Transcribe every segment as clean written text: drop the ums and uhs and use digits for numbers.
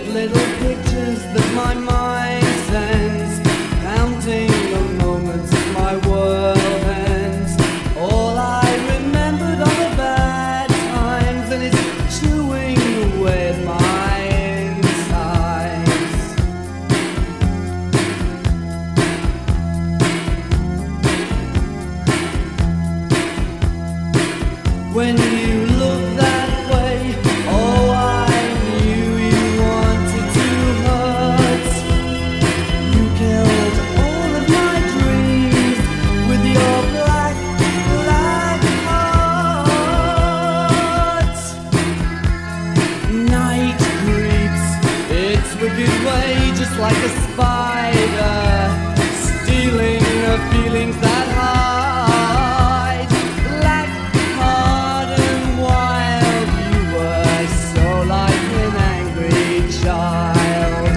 with little pictures that my mind sends, counting the moments as my world ends. All I remembered are the bad times, and it's chewing away at my insides. When you look that way, oh, I knew you wanted to hurt. You killed all of my dreams with your black, black heart. Night creeps its wicked way, just like a spider, stealing the feelings that hide. Black heart and wild, you were so like an angry child.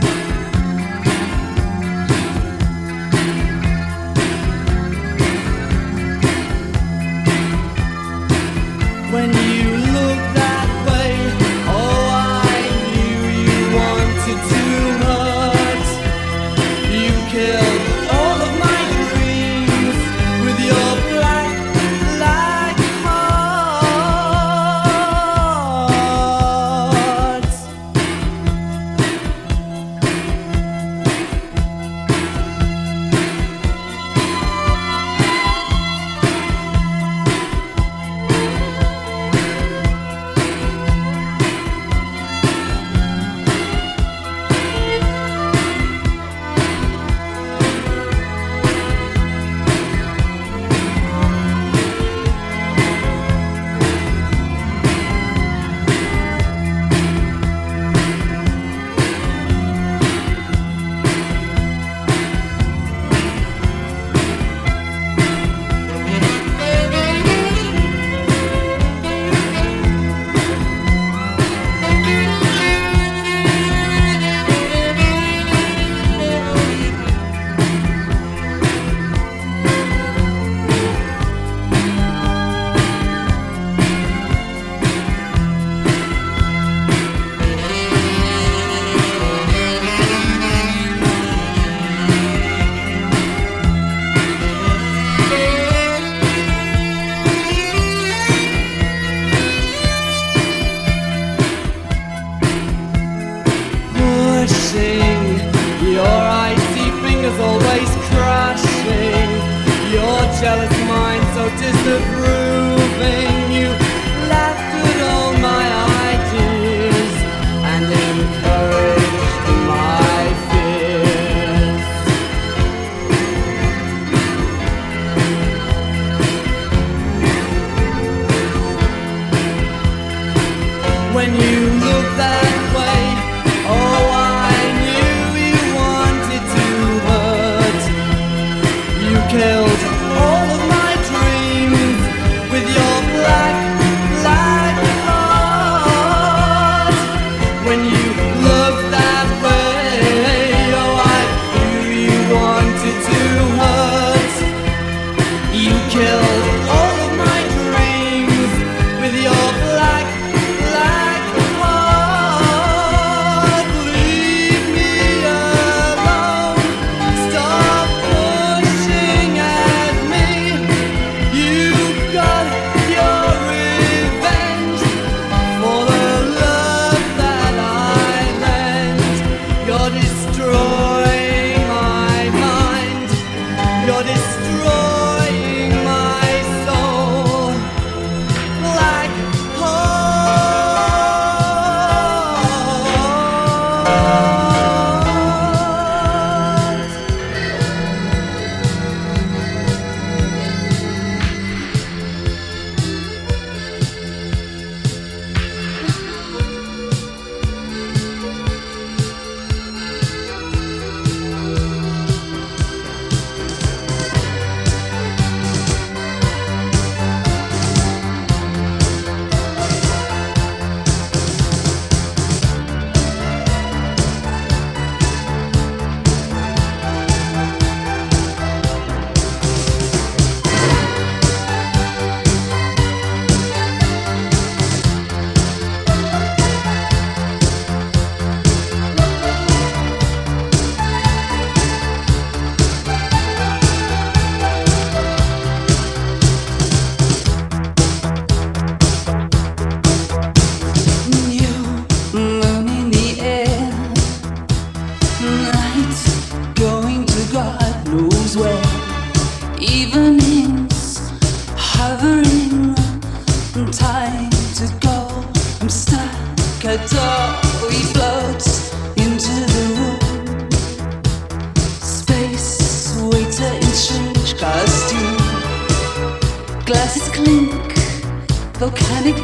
When you look that way, oh, I knew you wanted to hurt. You killed all of my dreams with your black, black heart. Pushing your icy fingers, always crushing your jealous mind, so disapproving. You laughed at all my ideas and encouraged my fears. When you look that way, oh, I knew you wanted to hurt. You killed all of my dreams with your black, black heart. When you look that way, oh, I knew you wanted to hurt. You killed all of my dreams with your black, black heart. Leave me alone. Stop pushing at me. You got your revenge for the love that I lent. You're destroying my mind. You're destroying my soul. Black heart.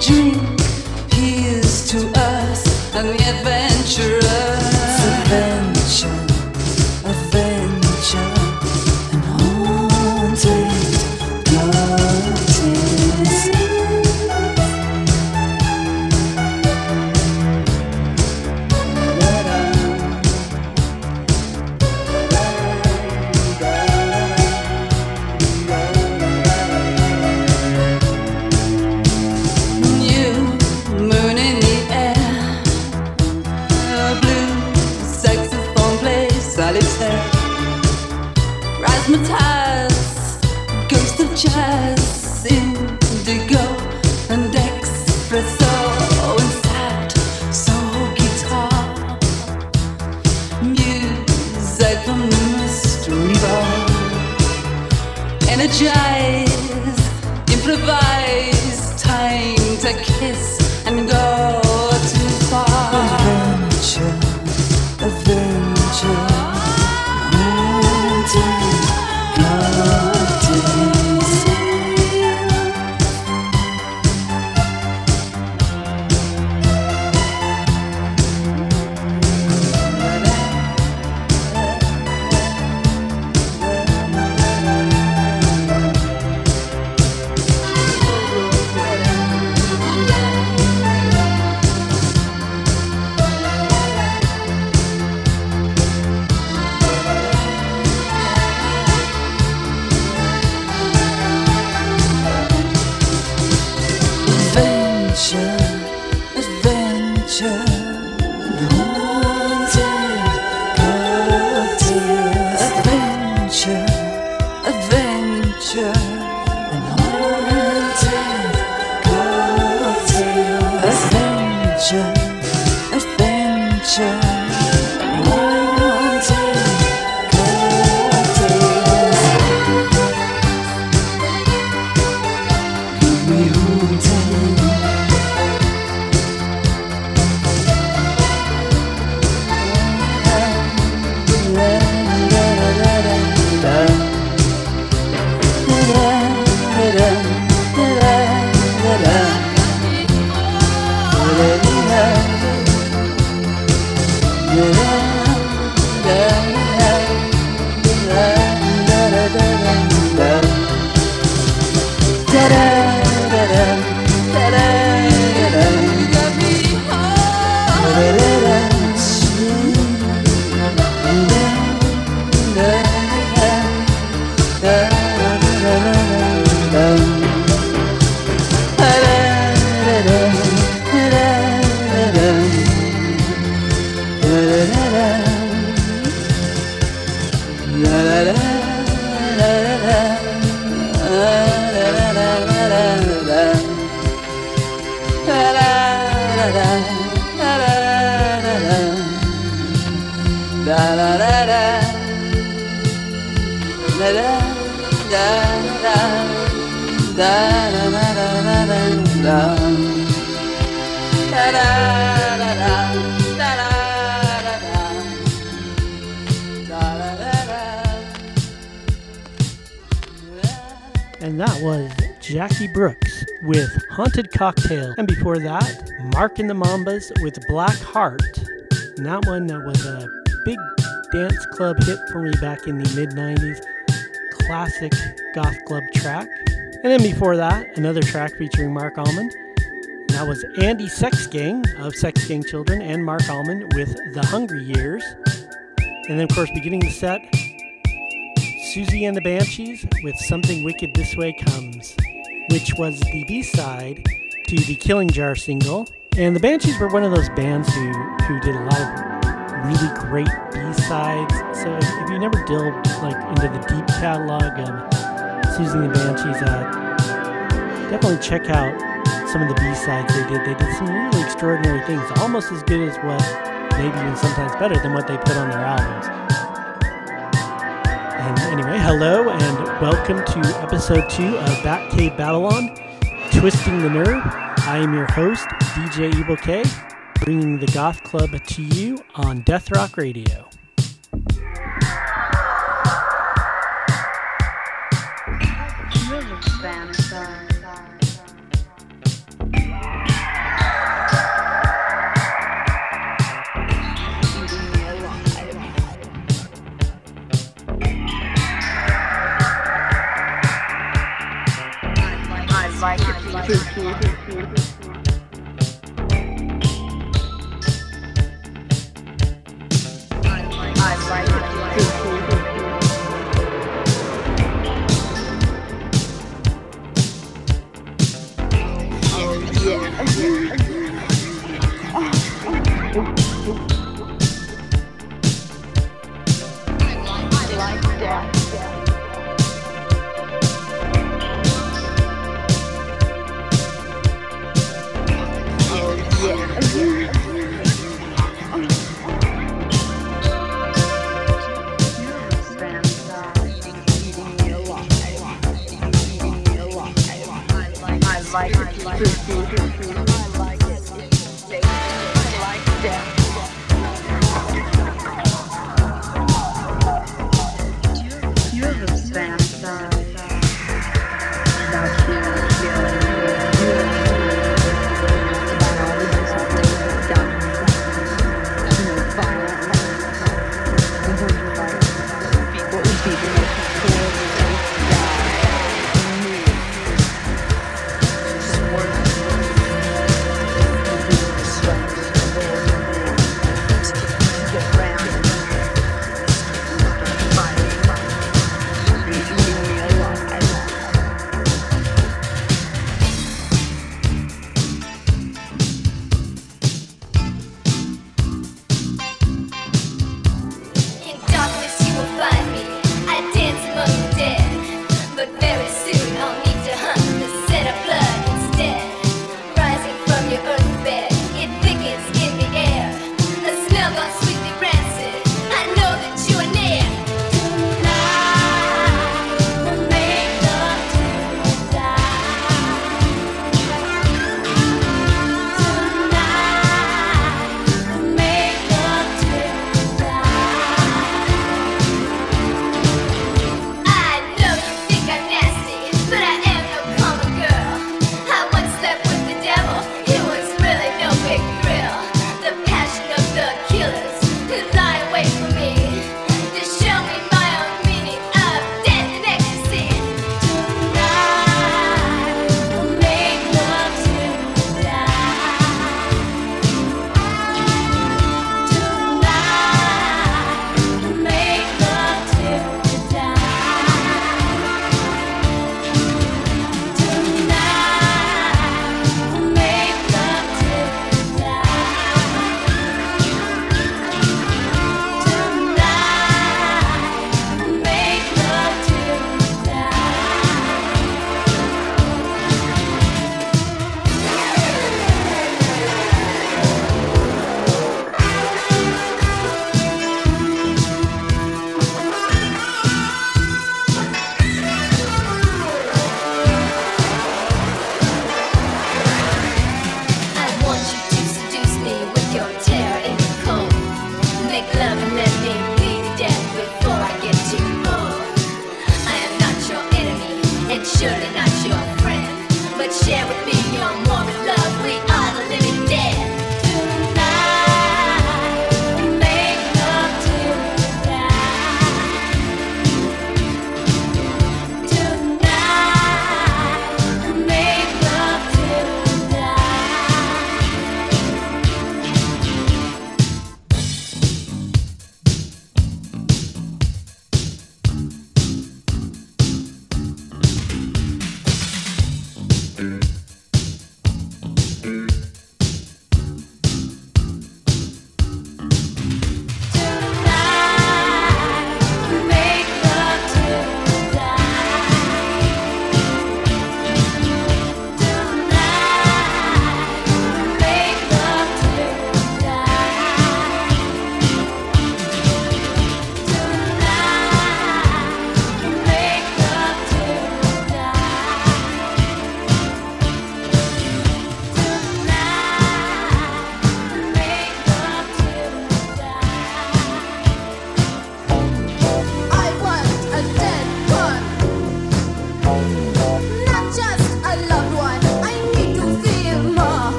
drink. Here's to us and the adventurers. Adventure, adventure, and haunted gardens. Razzmatazz, ghost of jazz, indigo and espresso and sad soul guitar, music from the mystery bar. Energize, improvise, time to kiss and go too far. Adventure, adventure. And that was Jackie Brooks with Haunted Cocktail. And before that, Mark and the Mambas with Black Heart. And that one was a big dance club hit for me back in the mid-90s. Classic goth club track. And then before that, another track featuring Mark Almond. And that was Andy Sex Gang of Sex Gang Children and Mark Almond with The Hungry Years. And then, of course, beginning the set, Susie and the Banshees with Something Wicked This Way Comes, which was the B-side to the Killing Jar single. And the Banshees were one of those bands who did a lot of really great B-sides. So if you never delved into the deep catalog of Susie and the Banshees, definitely check out some of the B-sides they did. They did some really extraordinary things, almost as good as what, maybe even sometimes better than what they put on their albums. And anyway, hello and welcome to episode 2 of Batcave Babylon, Twisting the Nerve. I am your host, DJ Evil K, bringing the Goth Club to you on Death Rock Radio.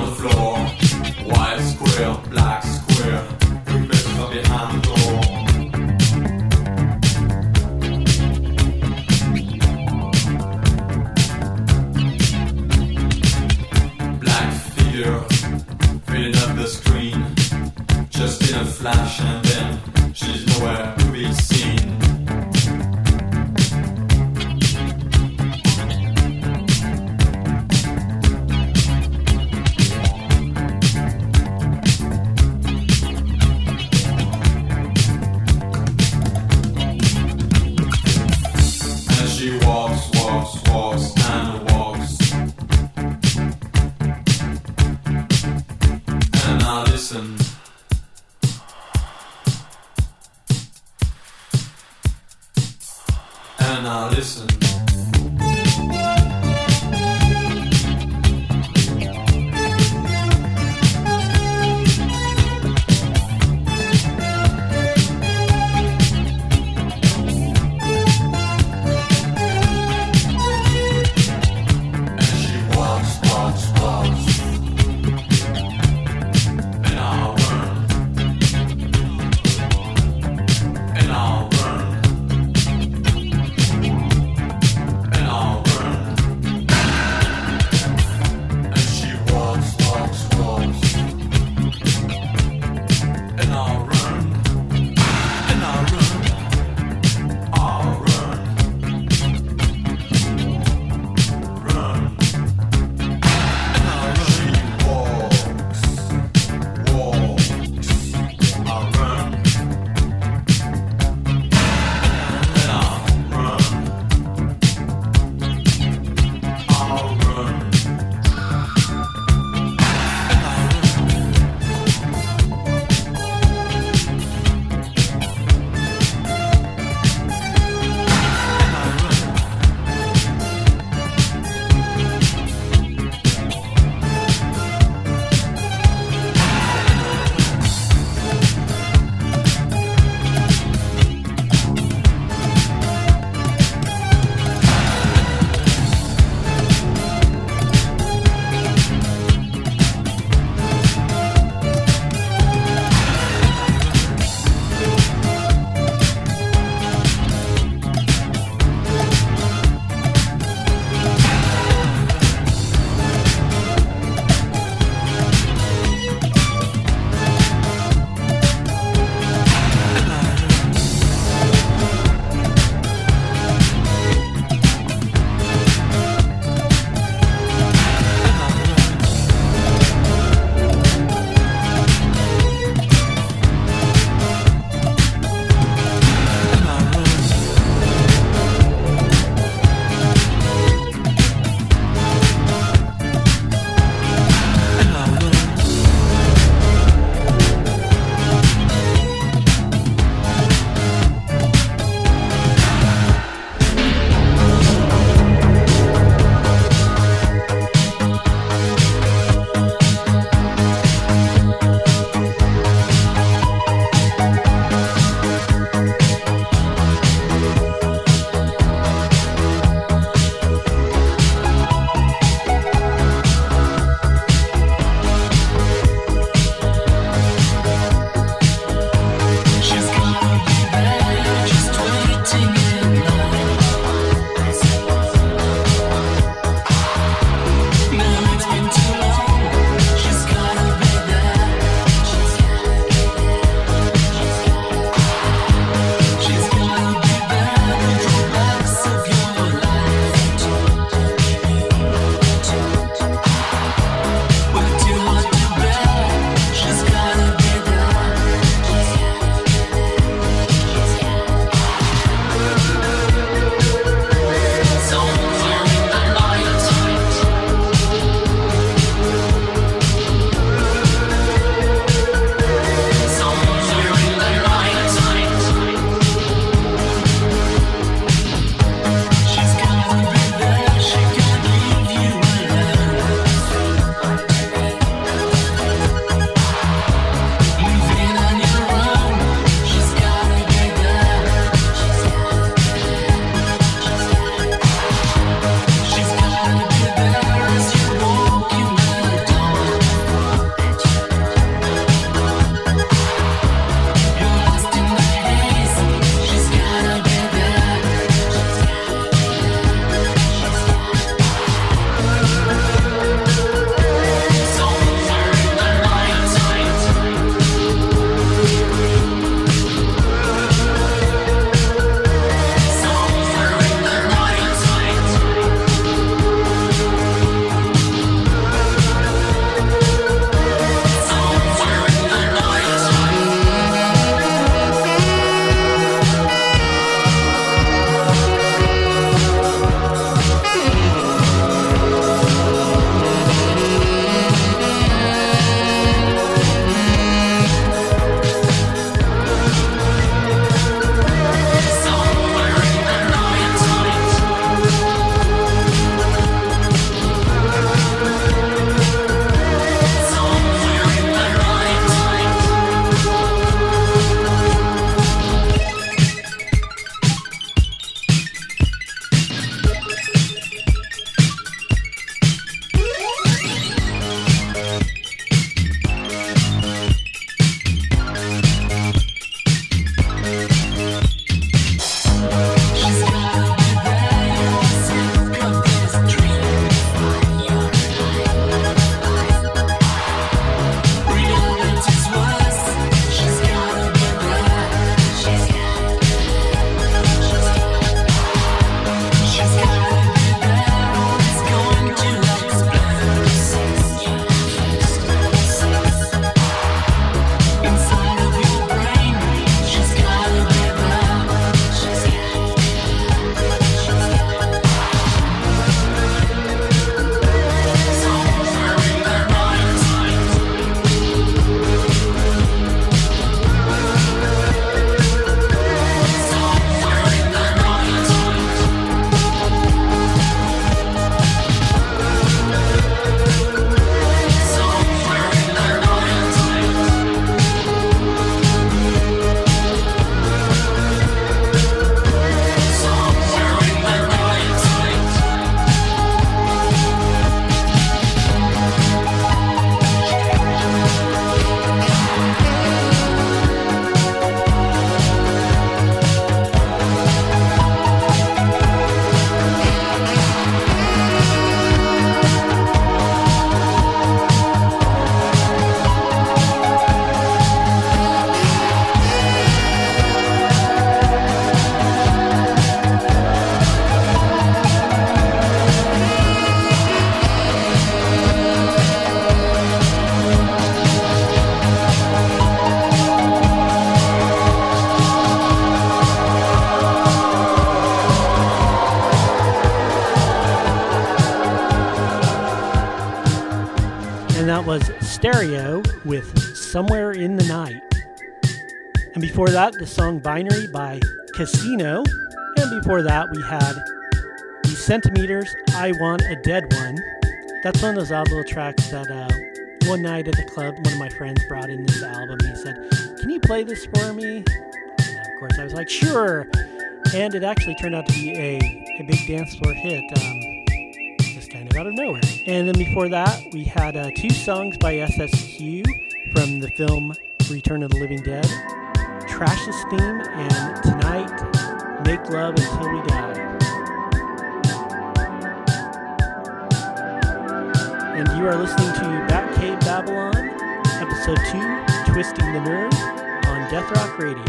on the floor. White square, black square. Who best from behind the door? Black figure filling up the screen. Just in a flash and then she's nowhere to be seen. She walks, walks, walks, and walks. And I listen. Stereo with Somewhere in the Night. And before that, the song Binary by Casino. And before that, we had the Centimeters, I Want a Dead One. That's one of those odd little tracks that one night at the club, one of my friends brought in this album. He said, "Can you play this for me?" And of course, I was like, "Sure." And it actually turned out to be a big dance floor hit, just kind of out of nowhere. And then before that, we had 2 songs by SSQ from the film Return of the Living Dead, Trash's Theme, and Tonight, Make Love Until We Die. And you are listening to Batcave Babylon, Episode 2, Twisting the Nerve, on Death Rock Radio.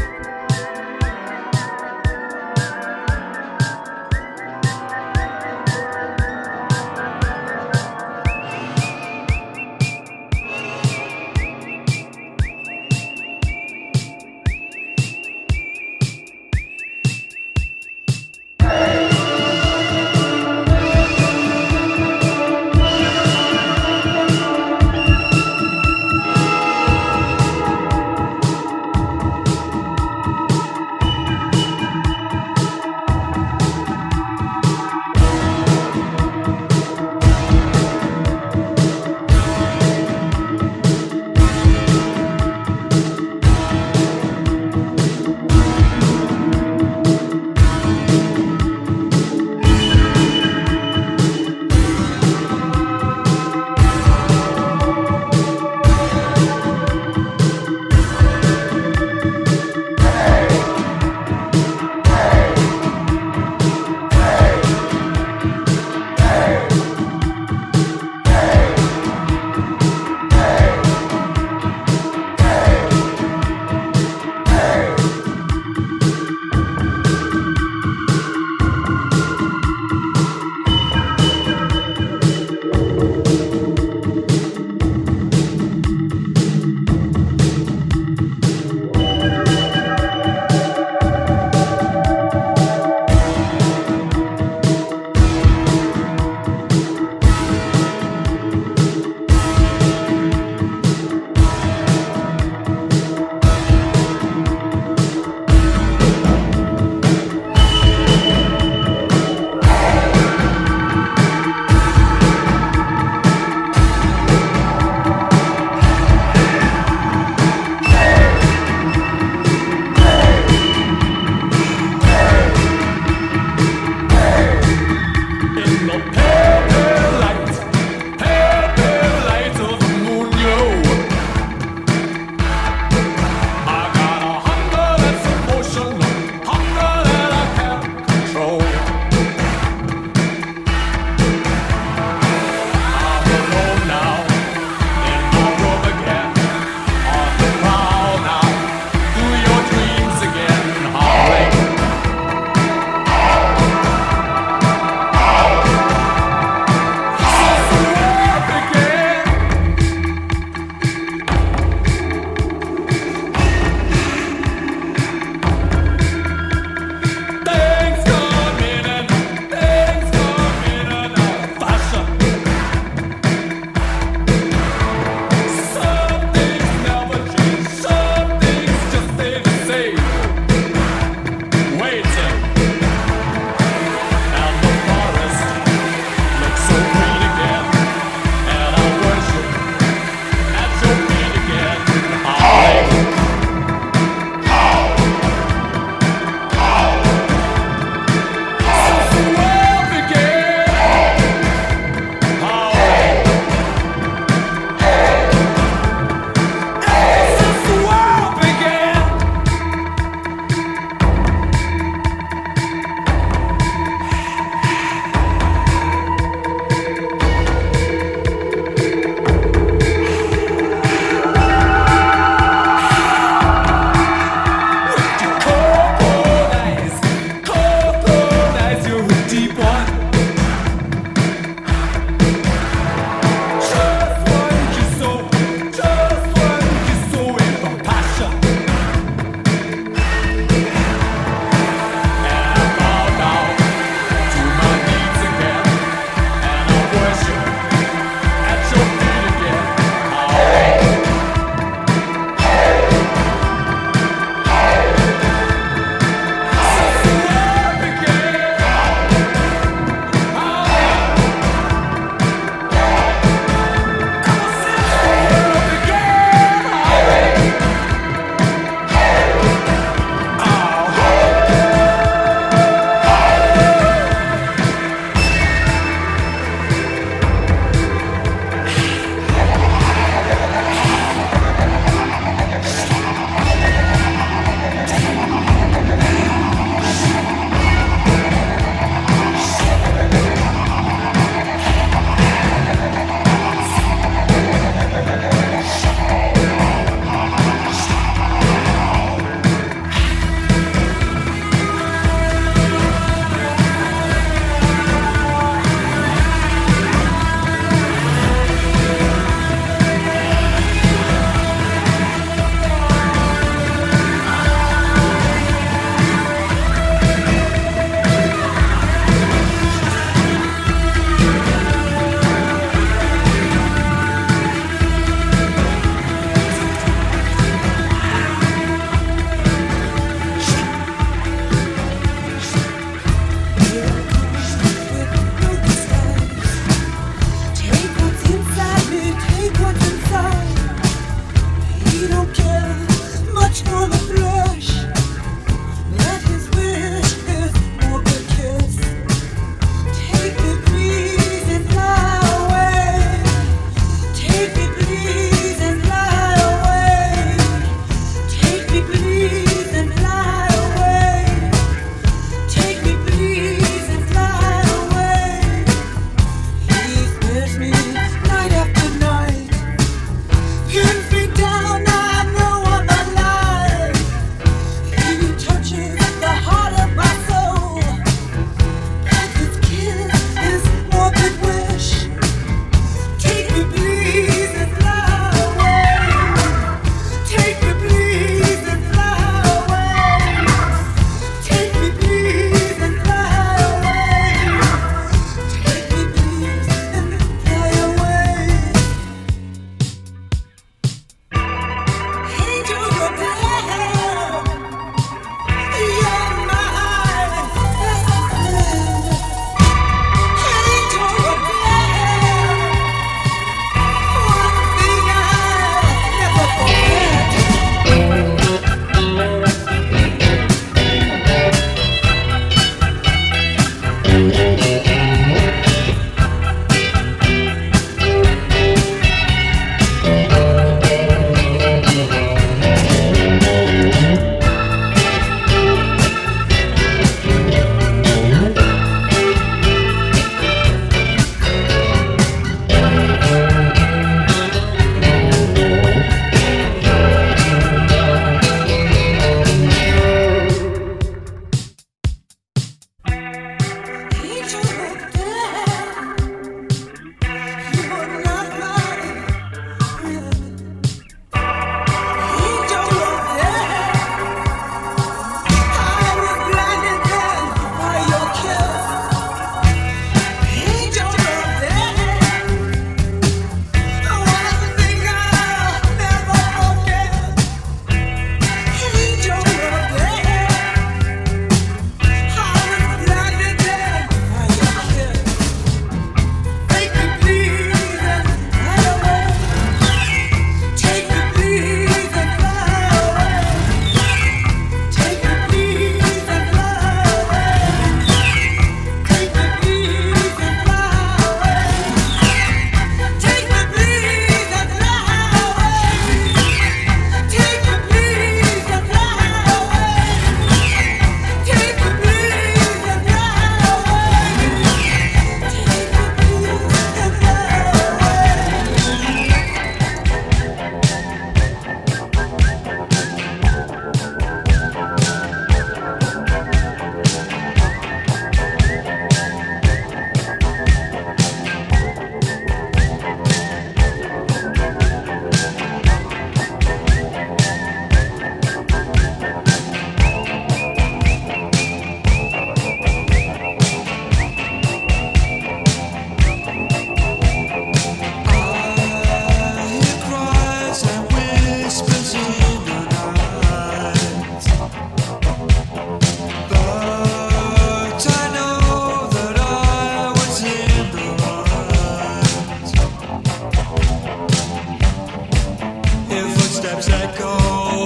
footsteps echo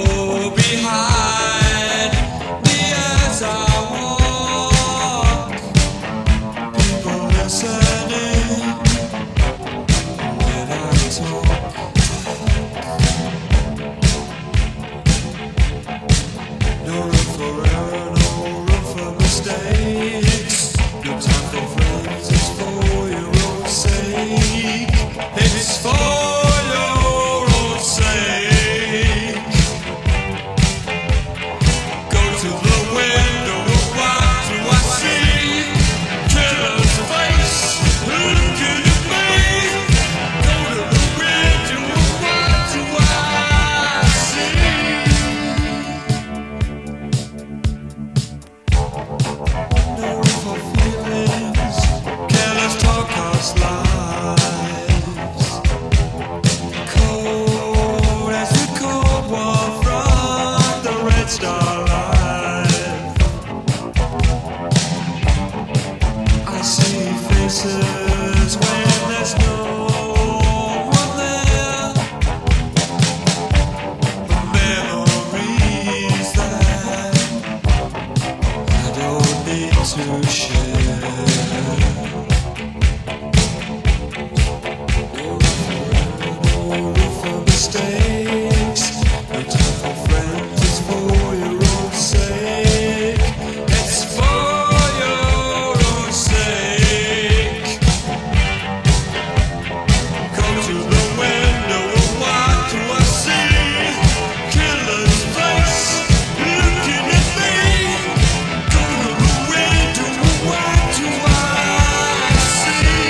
behind me as I walk. People listening when I talk. No room for error, no room for mistakes. No time for friends, it's for your own sake. It's for your own sake. Go to the window, what do I see? Killer's face, looking at me. Go to the window, what do I see? No room for feelings, careless talk us lies. Cold as the cold war from the Red Star Life. I see faces when there's no one there. Memories that I don't need to share. No room for mistakes. No time for friends. It's for your own sake. It's for your own sake. Come to the window. What do I see? Killer's face, looking at me. Go to the window. What do I see?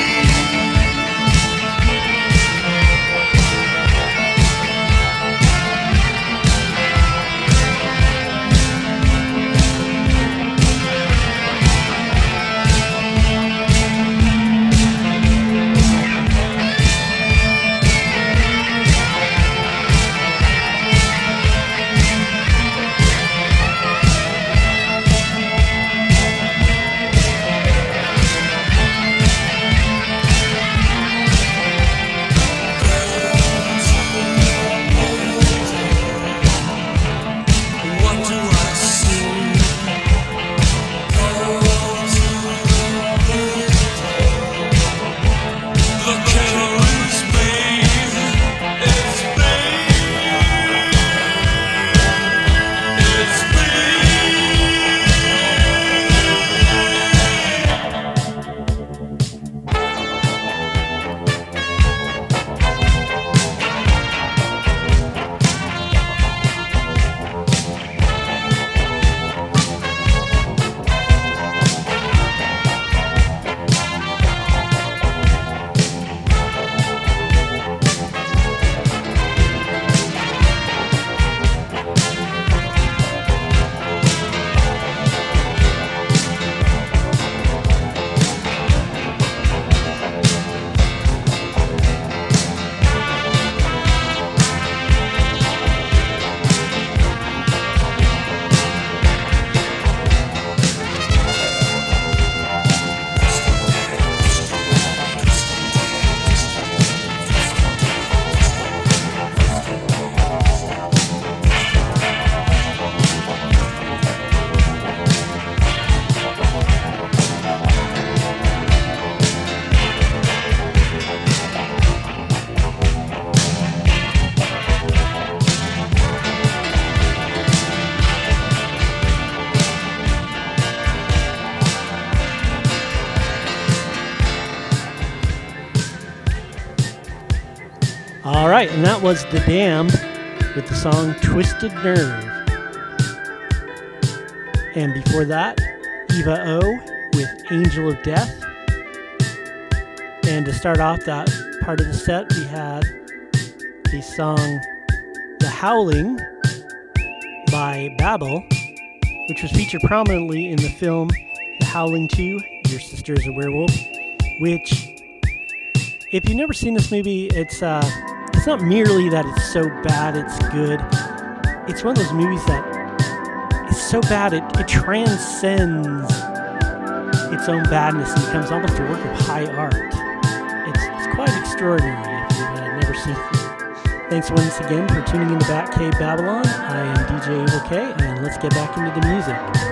What do I see? The killer is me. It's me. It's me. All right, and that was The Damned with the song Twisted Nerve. And before that, Eva O with Angel of Death. And to start off that part of the set, we had the song The Howling by Babel, which was featured prominently in the film The Howling 2, Your Sister is a Werewolf, which, if you've never seen this movie, it's not merely that it's so bad it's good. It's one of those movies that is so bad it transcends its own badness and becomes almost a work of high art. It's quite extraordinary if you've never seen Thanks once again for tuning into Batcave Babylon. I am DJ Evil K, and let's get back into the music.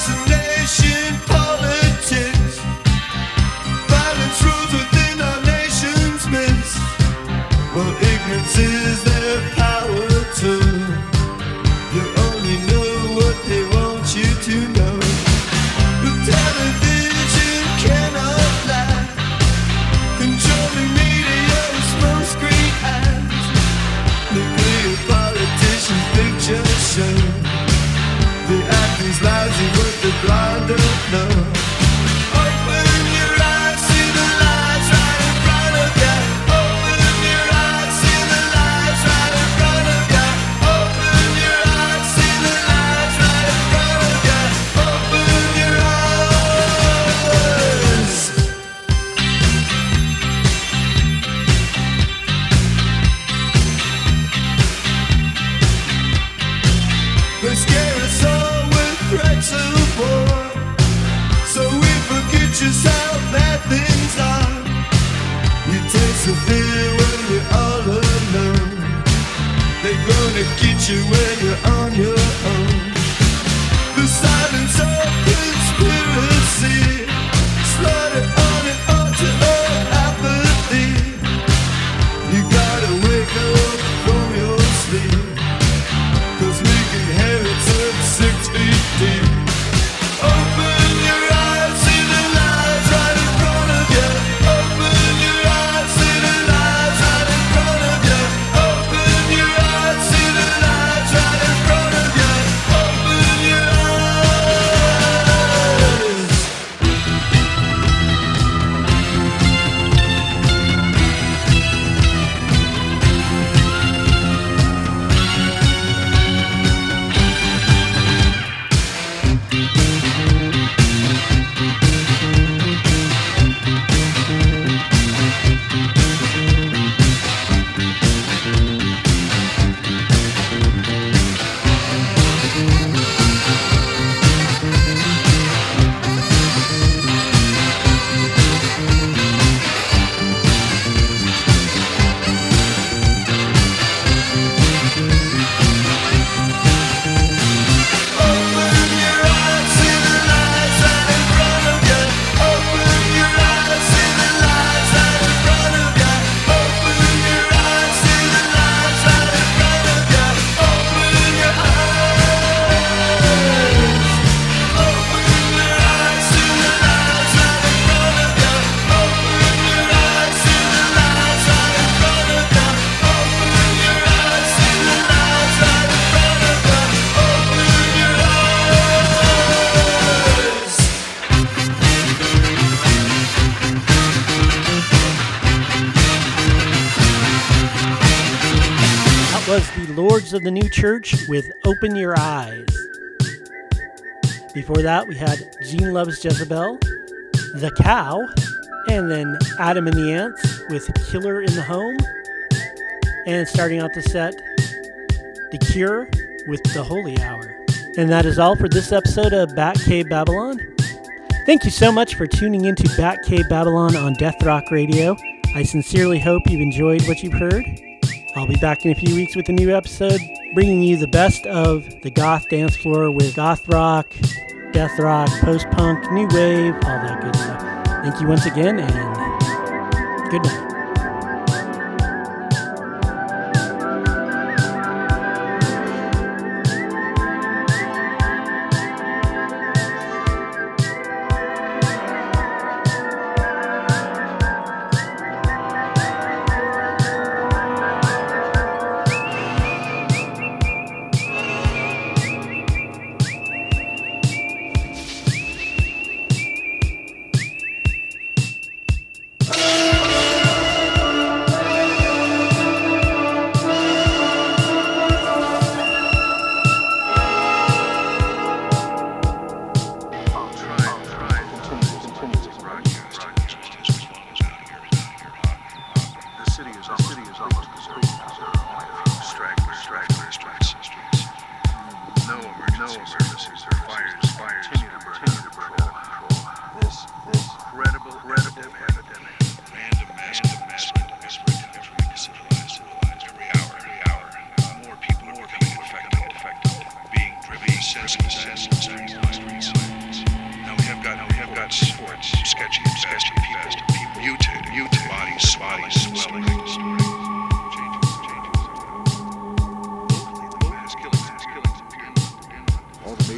assassination politics. Violence rules within our nation's midst. Well, ignorance is their power too. You only know what they want you to know. But television cannot lie. Controlling media with smoke screen eyes. Nuclear politicians' picture show. The acting's lousy, but the blind don't know. Open your eyes, see the lights right in front of you. Open your eyes, see the lights right in front of you. Open your eyes, see the lights right in front of you. Open your eyes. They scare us all with threats of war, so we forget just how bad things are. You taste the fear when you're all alone. They're gonna get you when you're on your own. The silence of conspiracy, slaughter on and on to all apathy. You gotta wake up from your sleep, 'cause making habits of 6 feet deep. Open your eyes, see the lights right in front of you. Open your eyes, see the lights right in front of you. Open your eyes, see the lights right in front of you. Open your eyes. Open your eyes, see the lights right in front of you. Open your eyes, see the lights right in front of you. Open your eyes, see the lights right in front of you. Open your eyes. Open your eyes, see the lights right in front of you. Open your eyes, see the lights right in front of you. Open your eyes, see the lights right in front of you. Open your eyes. That was the Lords of the New Church with Open Your Eyes. Before that, we had Gene Loves Jezebel, The Cow, and then Adam and the Ants with Killer in the Home. And starting out the set, The Cure with The Holy Hour. And that is all for this episode of Batcave Babylon. Thank you so much for tuning into Batcave Babylon on Death Rock Radio. I sincerely hope you've enjoyed what you've heard. I'll be back in a few weeks with a new episode, bringing you the best of the goth dance floor with goth rock, death rock, post-punk, new wave, all that good stuff. Thank you once again, and good night.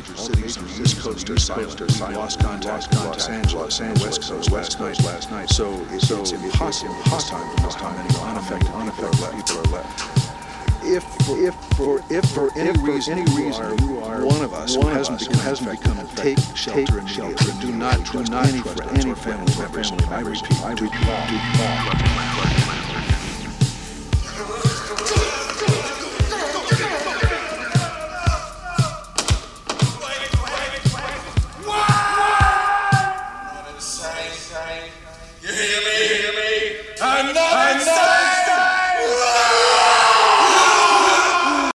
cities on the East Coast are silent. We lost contact with Los Angeles and the West Coast last night. So it's impossible this time to know how many unaffected people are left. If for any reason you are one of us who hasn't become infected, take shelter immediately. Do not trust any friends or family members. I repeat, do not.